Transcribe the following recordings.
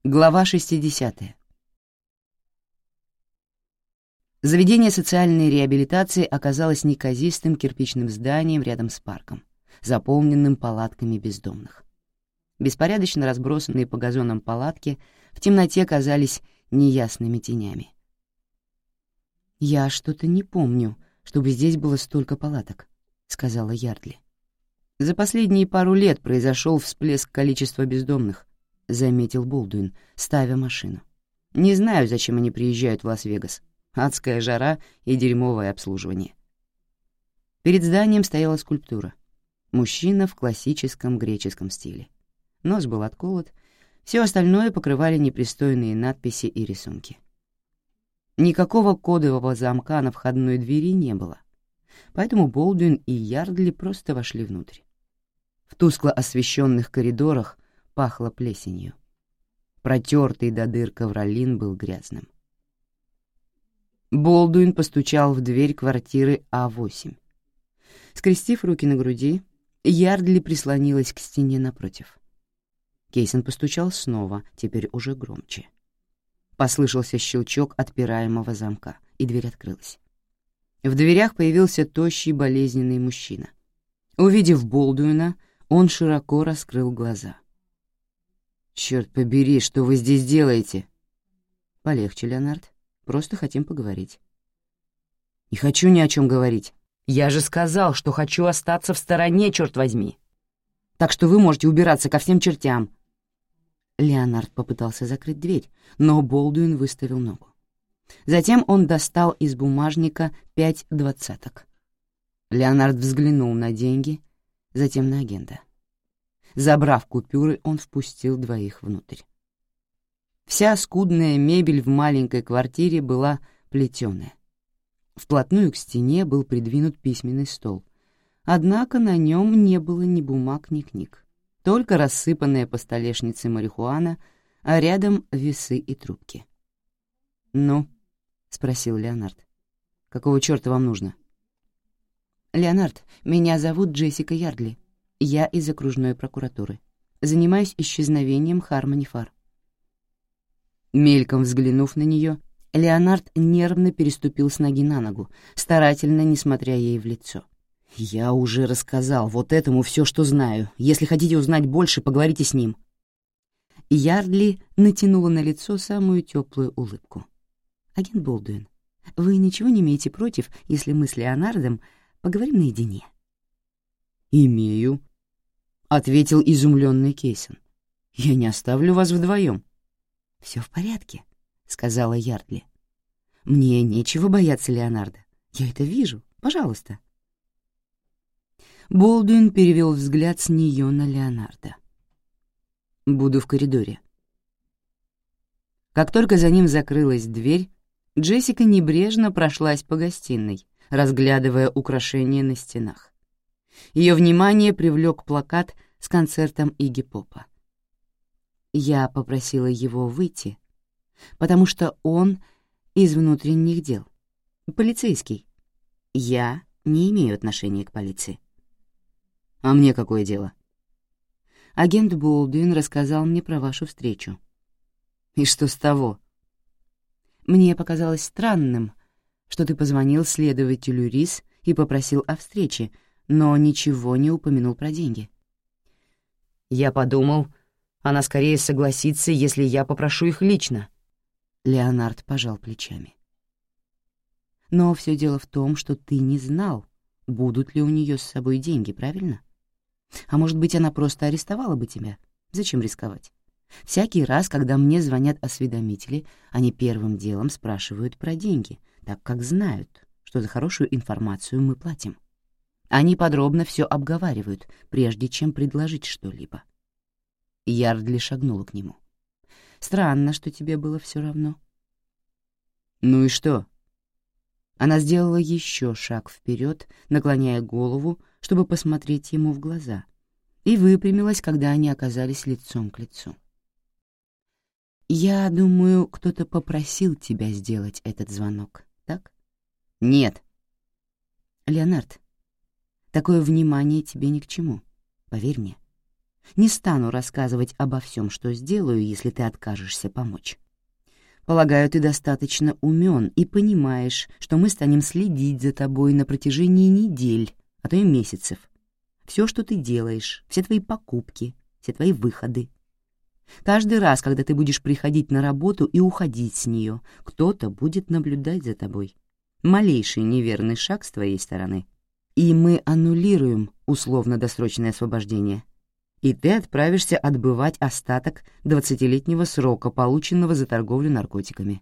Глава 60. Заведение социальной реабилитации оказалось неказистым кирпичным зданием рядом с парком, заполненным палатками бездомных. Беспорядочно разбросанные по газонам палатки в темноте казались неясными тенями. «Я что-то не помню, чтобы здесь было столько палаток», — сказала Ярдли. «За последние пару лет произошел всплеск количества бездомных», — заметил Болдуин, ставя машину. «Не знаю, зачем они приезжают в Лас-Вегас. Адская жара и дерьмовое обслуживание». Перед зданием стояла скульптура. Мужчина в классическом греческом стиле. Нос был отколот, все остальное покрывали непристойные надписи и рисунки. Никакого кодового замка на входной двери не было, поэтому Болдуин и Ярдли просто вошли внутрь. В тускло освещенных коридорах пахло плесенью. Протертый до дыр ковролин был грязным. Болдуин постучал в дверь квартиры А8. Скрестив руки на груди, Ярдли прислонилась к стене напротив. Кейсон постучал снова, теперь уже громче. Послышался щелчок отпираемого замка, и дверь открылась. В дверях появился тощий болезненный мужчина. Увидев Болдуина, он широко раскрыл глаза. «Черт побери, что вы здесь делаете?» «Полегче, Леонард. Просто хотим поговорить». «Не хочу ни о чем говорить. Я же сказал, что хочу остаться в стороне, черт возьми. Так что вы можете убираться ко всем чертям». Леонард попытался закрыть дверь, но Болдуин выставил ногу. Затем он достал из бумажника 5 двадцаток. Леонард взглянул на деньги, затем на агента. Забрав купюры, он впустил двоих внутрь. Вся скудная мебель в маленькой квартире была плетеная. Вплотную к стене был придвинут письменный стол, однако на нем не было ни бумаг, ни книг, только рассыпанная по столешнице марихуана, а рядом весы и трубки. «Ну?» — спросил Леонард. «Какого черта вам нужно?» «Леонард, меня зовут Джессика Ярдли. Я из окружной прокуратуры. Занимаюсь исчезновением Хармони Фар». Мельком взглянув на нее, Леонард нервно переступил с ноги на ногу, старательно не смотря ей в лицо. «Я уже рассказал вот этому все, что знаю. Если хотите узнать больше, поговорите с ним». Ярдли натянула на лицо самую теплую улыбку. «Агент Болдуин, вы ничего не имеете против, если мы с Леонардом поговорим наедине?» «Имею», — ответил изумленный Кейсон. «Я не оставлю вас вдвоем». «Все в порядке», — сказала Ярдли. «Мне нечего бояться Леонарда. Я это вижу. Пожалуйста». Болдуин перевел взгляд с нее на Леонарда. «Буду в коридоре». Как только за ним закрылась дверь, Джессика небрежно прошлась по гостиной, разглядывая украшения на стенах. Ее внимание привлек плакат с концертом Игги Попа. Я попросила его выйти, потому что он из внутренних дел, полицейский. Я не имею отношения к полиции. А мне какое дело? Агент Болдуин рассказал мне про вашу встречу. И что с того? Мне показалось странным, что ты позвонил следователю Рис и попросил о встрече, но ничего не упомянул про деньги. Я подумал, она скорее согласится, если я попрошу их лично. Леонард пожал плечами. Но все дело в том, что ты не знал, будут ли у нее с собой деньги, правильно? А может быть, она просто арестовала бы тебя? Зачем рисковать? Всякий раз, когда мне звонят осведомители, они первым делом спрашивают про деньги, так как знают, что за хорошую информацию мы платим. Они подробно все обговаривают, прежде чем предложить что-либо. Ярдли шагнула к нему. «Странно, что тебе было все равно». «Ну и что?» Она сделала еще шаг вперед, наклоняя голову, чтобы посмотреть ему в глаза, и выпрямилась, когда они оказались лицом к лицу. «Я думаю, кто-то попросил тебя сделать этот звонок, так?» «Нет». «Леонард, такое внимание тебе ни к чему, поверь мне. Не стану рассказывать обо всем, что сделаю, если ты откажешься помочь. Полагаю, ты достаточно умен и понимаешь, что мы станем следить за тобой на протяжении недель, а то и месяцев. Все, что ты делаешь, все твои покупки, все твои выходы. Каждый раз, когда ты будешь приходить на работу и уходить с нее, кто-то будет наблюдать за тобой. Малейший неверный шаг с твоей стороны, и мы аннулируем условно-досрочное освобождение, и ты отправишься отбывать остаток 20-летнего срока, полученного за торговлю наркотиками.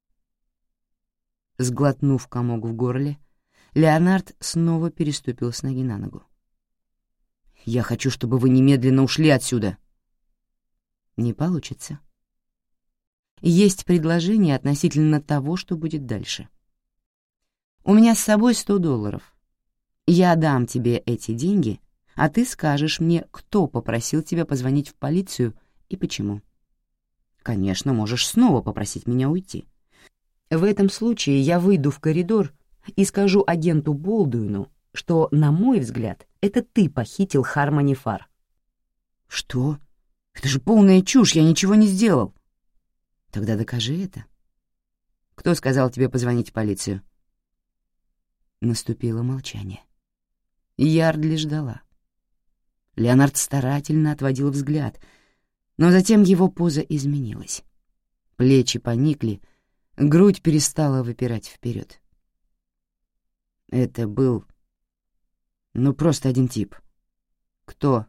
Сглотнув комок в горле, Леонард снова переступил с ноги на ногу. «Я хочу, чтобы вы немедленно ушли отсюда». «Не получится. Есть предложение относительно того, что будет дальше. У меня с собой $100. Я дам тебе эти деньги, а ты скажешь мне, кто попросил тебя позвонить в полицию и почему. Конечно, можешь снова попросить меня уйти. В этом случае я выйду в коридор и скажу агенту Болдуину, что, на мой взгляд, это ты похитил Хармони Фар». «Что? Это же полная чушь, я ничего не сделал». «Тогда докажи это». «Кто сказал тебе позвонить в полицию?» Наступило молчание. Ярдли ждала. Леонард старательно отводил взгляд, но затем его поза изменилась. Плечи поникли, грудь перестала выпирать вперед. Это был... просто один тип. «Кто?»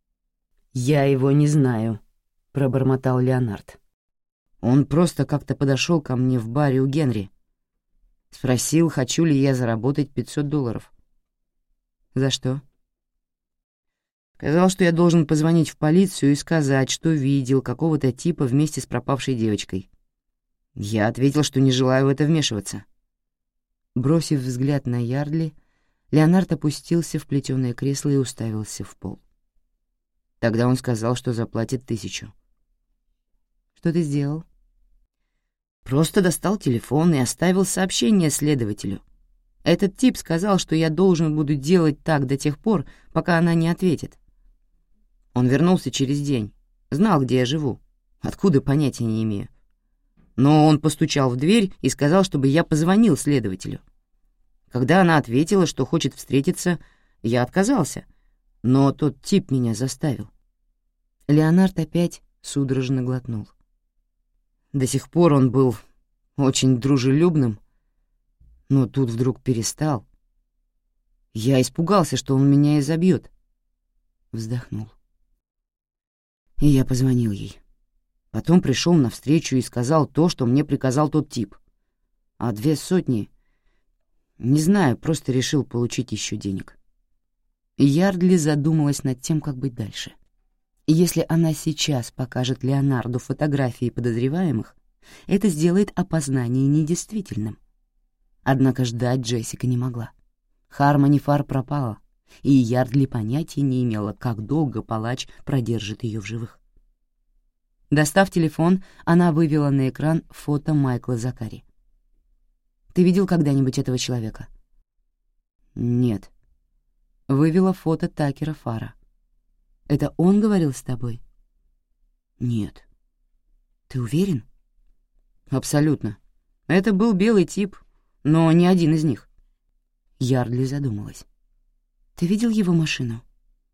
«Я его не знаю», — пробормотал Леонард. «Он просто как-то подошел ко мне в баре у Генри. Спросил, хочу ли я заработать $500. За что?» Сказал, что я должен позвонить в полицию и сказать, что видел какого-то типа вместе с пропавшей девочкой. Я ответил, что не желаю в это вмешиваться. Бросив взгляд на Ярдли, Леонард опустился в плетеное кресло и уставился в пол. Тогда он сказал, что заплатит 1000. «Что ты сделал?» «Просто достал телефон и оставил сообщение следователю. Этот тип сказал, что я должен буду делать так до тех пор, пока она не ответит. Он вернулся через день, знал, где я живу, откуда понятия не имею. Но он постучал в дверь и сказал, чтобы я позвонил следователю. Когда она ответила, что хочет встретиться, я отказался, но тот тип меня заставил». Леонард опять судорожно глотнул. До сих пор он был очень дружелюбным, но тут вдруг перестал. Я испугался, что он меня изобьет. Вздохнул. И я позвонил ей. Потом пришел навстречу и сказал то, что мне приказал тот тип. А 200... Не знаю, просто решил получить еще денег. Ярдли задумалась над тем, как быть дальше. Если она сейчас покажет Леонарду фотографии подозреваемых, это сделает опознание недействительным. Однако ждать Джессика не могла. Хармони Фар пропала, и Ярдли понятия не имела, как долго палач продержит ее в живых. Достав телефон, она вывела на экран фото Майкла Закари. «Ты видел когда-нибудь этого человека?» «Нет». Вывела фото Такера Фара. «Это он говорил с тобой?» «Нет». «Ты уверен?» «Абсолютно. Это был белый тип, но не один из них». Ярдли задумалась. «Ты видел его машину?»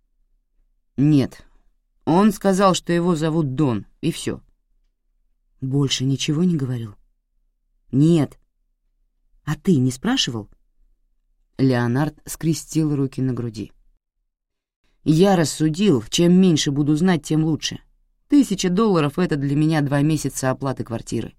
«Нет. Он сказал, что его зовут Дон, и все». «Больше ничего не говорил?» «Нет». «А ты не спрашивал?» Леонард скрестил руки на груди. «Я рассудил, чем меньше буду знать, тем лучше. $1000 — это для меня 2 месяца оплаты квартиры».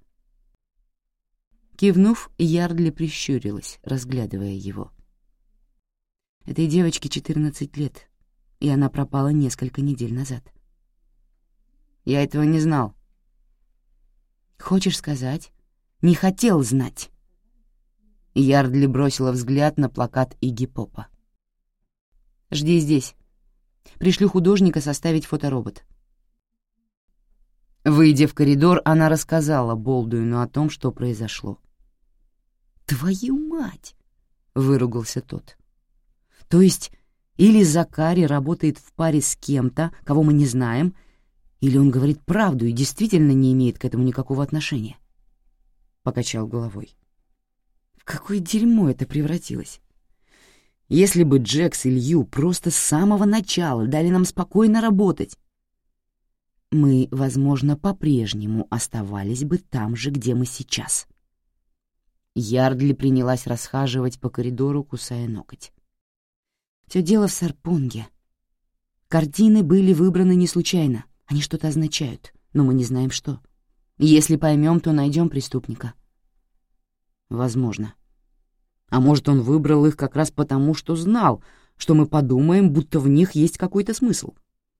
Кивнув, Ярдли прищурилась, разглядывая его. Этой девочке 14 лет, и она пропала несколько недель назад. «Я этого не знал». «Хочешь сказать, не хотел знать?» Ярдли бросила взгляд на плакат Игги Попа. «Жди здесь. Пришлю художника составить фоторобот». Выйдя в коридор, она рассказала Болдуину о том, что произошло. «Твою мать!» — выругался тот. «То есть Или Закари работает в паре с кем-то, кого мы не знаем, или он говорит правду и действительно не имеет к этому никакого отношения. Покачал головой. В какое дерьмо это превратилось? Если бы Джекс и Лью просто с самого начала дали нам спокойно работать, мы, возможно, по-прежнему оставались бы там же, где мы сейчас. Ярдли принялась расхаживать по коридору, кусая ноготь. Все дело в Сарпонге. Картины были выбраны не случайно, они что-то означают, но мы не знаем, что. Если поймем, то найдем преступника. Возможно. А может, он выбрал их как раз потому, что знал, что мы подумаем, будто в них есть какой-то смысл.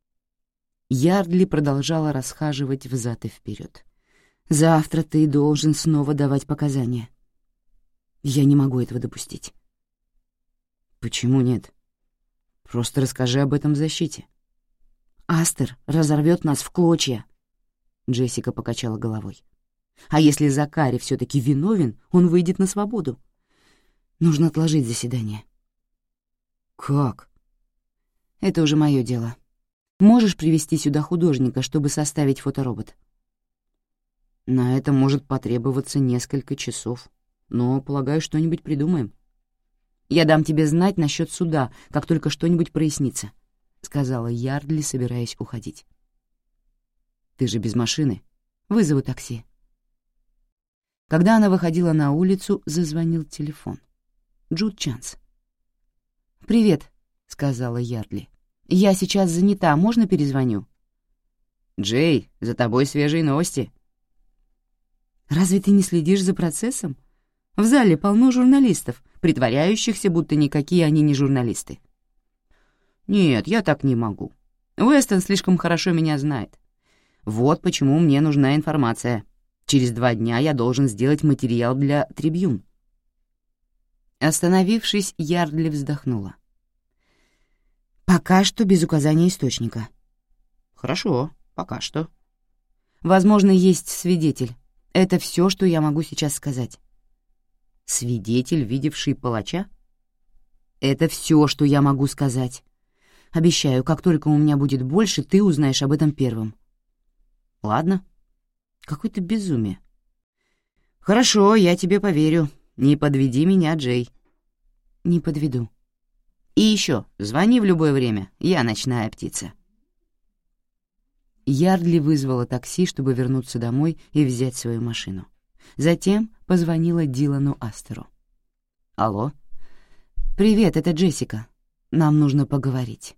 Ярдли продолжала расхаживать взад и вперед. «Завтра ты должен снова давать показания. Я не могу этого допустить». «Почему нет? Просто расскажи об этом в защите». «Астер разорвет нас в клочья», — Джессика покачала головой. «А если Закари все-таки виновен, он выйдет на свободу. Нужно отложить заседание». «Как?» «Это уже мое дело. Можешь привести сюда художника, чтобы составить фоторобот?» «На это может потребоваться несколько часов, но, полагаю, что-нибудь придумаем». «Я дам тебе знать насчет суда, как только что-нибудь прояснится», — сказала Ярдли, собираясь уходить. «Ты же без машины. Вызову такси». Когда она выходила на улицу, зазвонил телефон. Джуд Чанс. «Привет», — сказала Ярдли. «Я сейчас занята, можно перезвоню?» «Джей, за тобой свежие новости». «Разве ты не следишь за процессом? В зале полно журналистов, притворяющихся, будто никакие они не журналисты». «Нет, я так не могу. Уэстон слишком хорошо меня знает. Вот почему мне нужна информация. Через 2 дня я должен сделать материал для «Трибьюн». Остановившись, Ярдли вздохнула. «Пока что без указания источника». «Хорошо, пока что». «Возможно, есть свидетель. Это все, что я могу сейчас сказать». «Свидетель, видевший палача?» «Это все, что я могу сказать. Обещаю, как только у меня будет больше, ты узнаешь об этом первым». «Ладно. Какое-то безумие». «Хорошо, я тебе поверю. Не подведи меня, Джей». «Не подведу». «И еще, звони в любое время, я ночная птица». Ярдли вызвала такси, чтобы вернуться домой и взять свою машину. Затем позвонила Дилану Астеру. «Алло?» «Привет, это Джессика. Нам нужно поговорить».